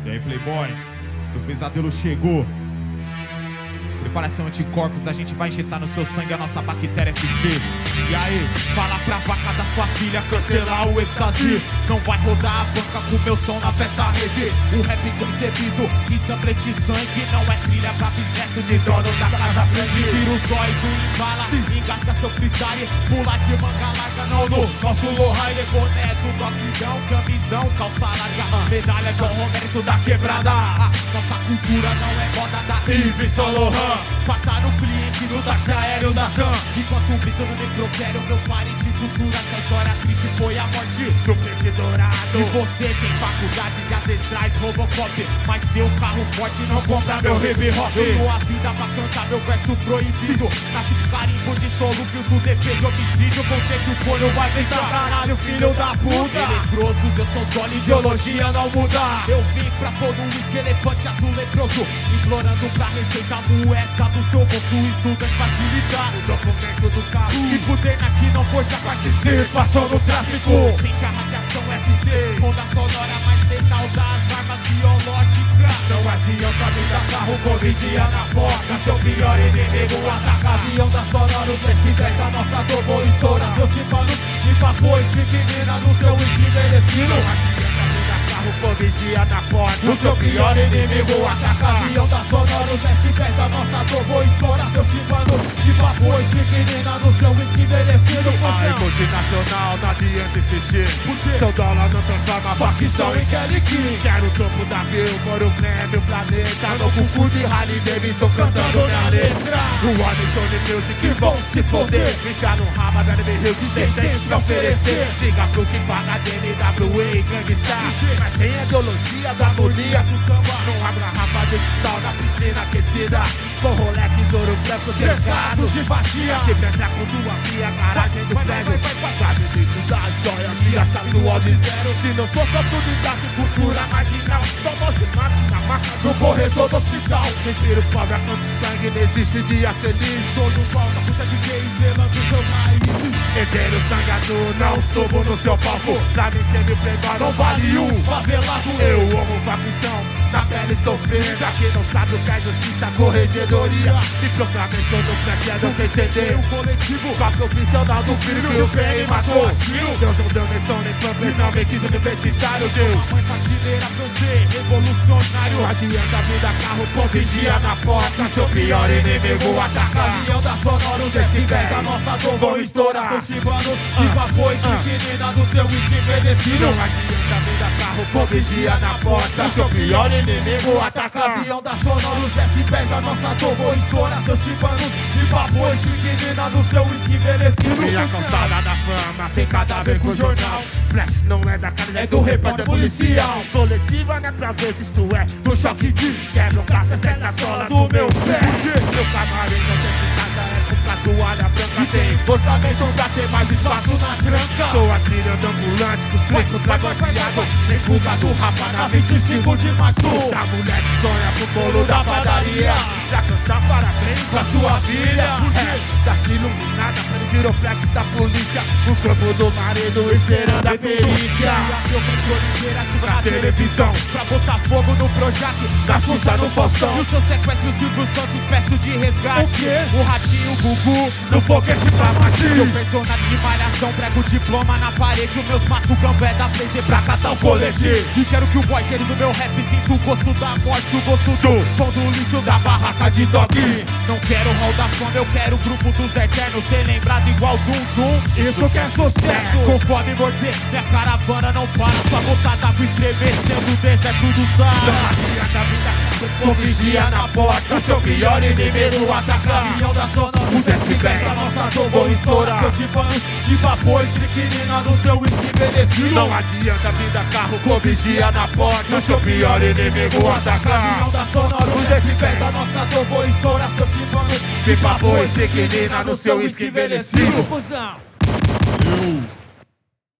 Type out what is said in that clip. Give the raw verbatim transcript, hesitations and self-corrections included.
E aí, Playboy, se o pesadelo chegou, preparação anticorpos, a gente vai injetar no seu sangue a nossa bactéria F C. E aí, fala pra vaca da sua filha cancelar o êxtase. Não vai rodar a banca com meu som na festa rede. O rap concebido, ensamblete sangue. Não é trilha pra bisneto de dono da casa grande. Tira o zóio do embala, engasga seu freestyle. Pula de manga larga, não no nosso lowrider. Boné do dogzão, camisão, calça larga. Medalha do Romero da quebrada. Nossa cultura não é moda da Yves Saint Laurent. Passar no cliente no táxi aéreo da Can. Enquanto grito no necrotério, meu parente cultura. Essa história triste foi a morte do peixe dourado. E você tem faculdade de ancestrais Robocop, mas seu carro forte não compra meu hip hop. Eu dou a vida pra cantar meu verso proibido. Nasce de carimbo de solúvel do D P de homicídio. Você que o corno vai tentar, caralho, filho da puta. Eletroso, eu sou solo, ideologia não muda. Eu vim pra todo um elefante azul leproso, implorando pra receita moeda do seu bolso. Estudante facilitar o documento do carro. Se fuder aqui não foi já participação no tráfico. Sente a radiação F C, onda sonora mais letal das armas biológicas. Não adianta vir dar carro com vigia na porta. Seu pior inimigo ataca. Avião da sonora, os S dez, a nossa dor vou estourar. Seus tímpanos e vapores, menina no seu envelhecido. Com vigia na porta, o seu pior inimigo ataca. Avião da sonora, os S dez, a nossa dor vou estourar. Seus tímpanos de vapor, pequenina no seu whisky envelhecido. Aí, multinacional, não adianta insistir. Seu dólar não transforma facção em Kelly King. Quero o topo da view, moro o Grêmio, planeta. No cucu de Harley Davidson cantando minha letra. O Anderson de Music vão se foder. Ficar no raba da N B Rio que cês têm pra oferecer. Liga pro que paga de N W A e Gangstar. Mas tem a ideologia da harmonia do samba. Não abre a garrafa de cristal na piscina aquecida. Com Rolex, ouro branco cercado de vadia. Se pensa com tua via, garagem do prédio. Sabe disso das joias e a chave do áudio zero. Se não for só tudo de cultura marginal, só você mata na marca do corredor do hospital. Respiro pobre, a tanto sangue, não existe dia feliz. Todo volta, puta de gay, zelando seu raiz. Herdeiro sangue azul, não subo no seu palco. Pra mim ser meu playboy não vale um favelado. Eu amo facção, na pele sofrendo. Aqui não sabe o que é justiça, corregedoria. Se proclamei, sou do flash, não tem C D. O coletivo, faca oficial do filho que o P M matou. Deus não deu nem som, nem panfleto, não vem quis universitário. Deu uma mãe faxineira pra ser revolucionário. Não adianta vir dar carro com vigia na porta. Seu pior inimigo ataca. Avião da sonora, os S dez, a nossa dor vão estourar. Seus chibanos de vapor e pequenina do seu whisky envelhecido. Não adianta vir dar carro com vigia na porta. Seu pior inimigo ataca. Avião da sonora, os S dez, a nossa dor vão estourar. Seus chibanos de vapor e pequenina do seu whisky envelhecido. E a calçada da fama tem cadáver com jornal. Flash não é da cara, é do repórter policial. Coletiva não é pra ver se isto é do choque de quebra um braço, essa na sola do meu pé. Meu camarim não tem de casa, é com a toalha branca. Tem portamento pra ter mais espaço na tranca. Sou atirando ambulante com fleco tragoteado. Tem fuga do rapa na vinte e cinco de março. Da mulher que sonha pro bolo da padaria. Pra cantar parabéns pra sua filha. É, tá te iluminada pelo giroflex da polícia. O corpo do marido esperando a perícia. Eu controle interativo na televisão. Pra botar fogo no Projac, da Xuxa no Faustão. E o seu sequestro, o Silvio Santos, peço de resgate. O quê? O ratinho, o Gugu, no foguete pra matar. Seu personagem de malhação, prego o diploma na parede. Os meus matos gambé da Blazer pra catar o colete. E quero que o boy cheiro do meu rap sinta o gosto da morte, o gosto do pão do lixo da barraca de dog. Não quero hall da fama, eu quero o grupo dos eternos. Ser lembrado igual Dum Dum, isso que é sucesso. Com fome morder, minha caravana não para. Sua botada pra estremecendo o deserto do Saara. Com vigia na porta, seu pior inimigo ataca. Avião da sonora, o S dez, a nossa dor vou estourar. Seus tímpanos de vapor e triquinina no seu whisky envelhecido. Não adianta vir dar carro com vigia na porta, seu pior inimigo ataca. Avião da sonora, o S dez, a nossa dor vou estourar. Seus tímpanos de vapor e triquinina no seu whisky envelhecido. Eu